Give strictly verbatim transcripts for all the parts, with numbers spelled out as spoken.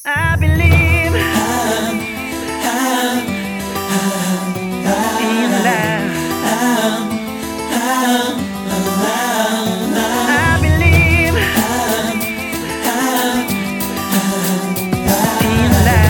I believe in love. I believe in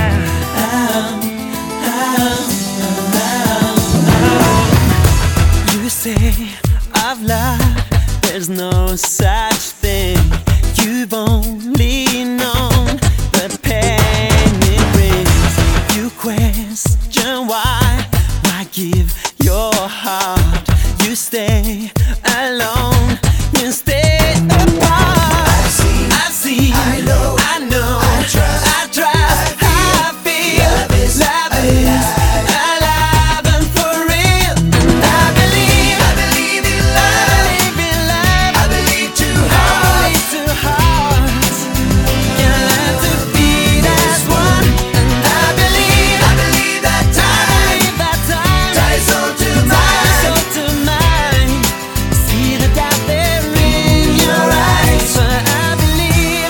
love. You say of love, there's no such thing. You've only known the pain it brings. You question why, why give your heart? You stay alone, you stay apart. I've seen, I've seen, I know, I know, I trust, I trust, I I feel, feel, love is love alive. is alive and for real. And I believe, I believe in love. I believe in love. I believe two I hearts. believe two hearts can learn to beat as one. And I believe, I believe that I time believe that time ties soul to ties mine. soul to mine. See the doubt there in your eyes, but I believe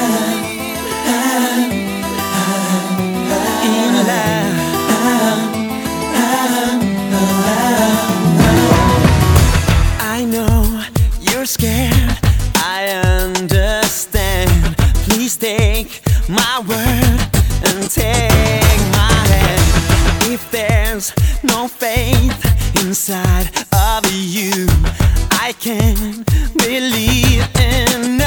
in love. I know you're scared, I understand. Please take my word and take my hand. If there's no faith inside of you, I can't believe in